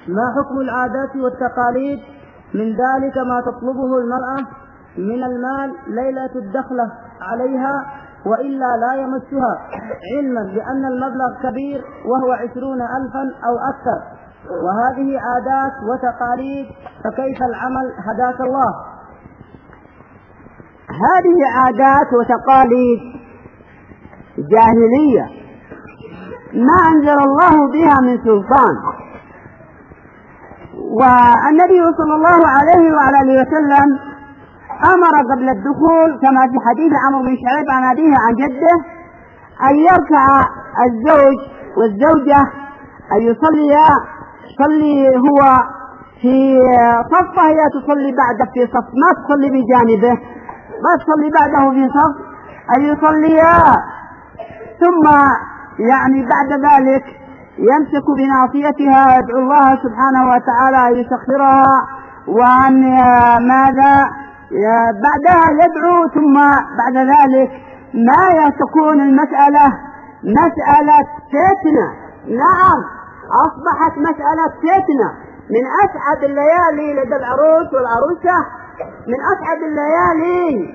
ما حكم العادات والتقاليد؟ من ذلك ما تطلبه المرأة من المال ليلة الدخلة عليها وإلا لا يمسها، علما بأن المبلغ كبير وهو 20,000 أو أكثر، وهذه عادات وتقاليد، فكيف العمل هداك الله؟ هذه عادات وتقاليد جاهلية ما أنزل الله بها من سلطان. والنبي صلى الله عليه وعلى آله وسلم أمر قبل الدخول كما في حديث عمرو بن شعيب عن أبيه عن جده أن يركع الزوج والزوجة أن يصلي هو في صفه، هي تصلي بعده في صف، ما تصلي بجانبه، ما تصلي بعده في صف، أن يصليا، ثم يعني بعد ذلك يمسك بناصيتها ويدعو الله سبحانه وتعالى أن يسخرها، وأن ماذا بعدها يدعو، ثم بعد ذلك ما تكون المسألة مسألة فتنة. نعم، أصبحت مسألة فتنة. من أسعد الليالي لدى العروس والعروسة، من أسعد الليالي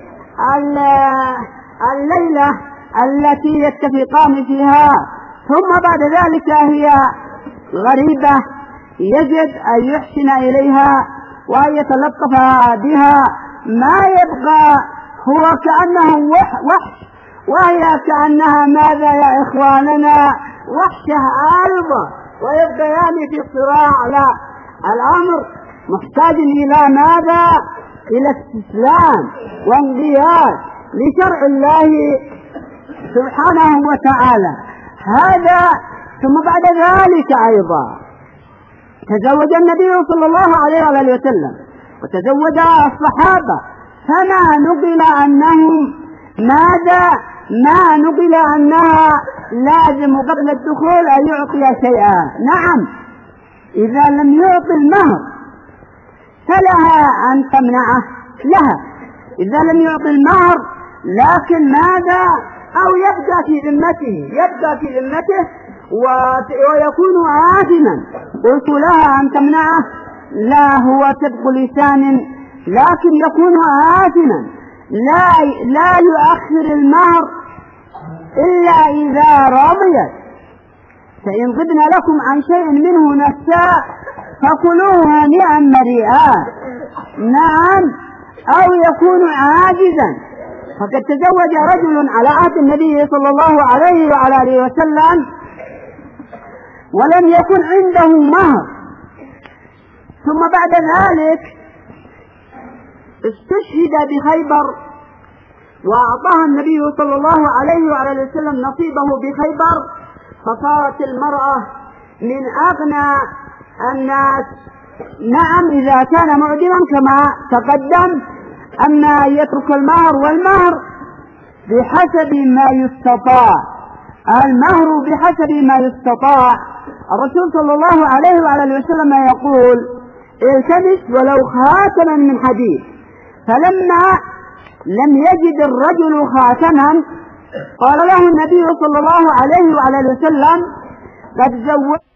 الليلة التي يتفقان فيها، ثم بعد ذلك هي غريبة، يجب أن يحسن إليها وأن يتلطف بها، ما يبقى هو كأنه وحش، وهي كأنها ماذا يا إخواننا وحشة أيضا، ويبقيان في صراع. لا، الأمر محتاج إلى ماذا؟ إلى استسلام وانقياد لشرع الله سبحانه وتعالى. هذا. ثم بعد ذلك أيضا تزوج النبي صلى الله عليه وسلم وتزوج الصحابة، فما نقل أنهم ماذا؟ ما نقل أنها لازم قبل الدخول أن يعطي شيئا. نعم، إذا لم يعطي المهر فلها أن تمنعه لها، إذا لم يعطي المهر، لكن ماذا؟ أو يبقى في ذمته ويكون آثما. قلت لها أن تمنعه، لا، هو صدق لسان لكن يكون آثما، لا يؤخر المهر إلا إذا رضيت. فإن غبن لكم عن شيء منه نفسا فكلوه هنيئا مريئا. نعم، أو يكون عاجزا. فقد تزوج رجل على عهد النبي صلى الله عليه وعلى آله وسلم ولم يكن عنده مهر، ثم بعد ذلك استشهد بخيبر، وأعطاها النبي صلى الله عليه وعلى آله وسلم نصيبه بخيبر، فصارت المرأة من أغنى الناس. نعم، إذا كان معدما كما تقدم. أما يترك المهر، والمهر بحسب ما يستطاع، المهر بحسب ما يستطاع. الرسول صلى الله عليه وعلى آله وسلم يقول: التمس ولو خاتما من حديد. فلما لم يجد الرجل خاتما قال له النبي صلى الله عليه وعلى آله وسلم: قد زوجت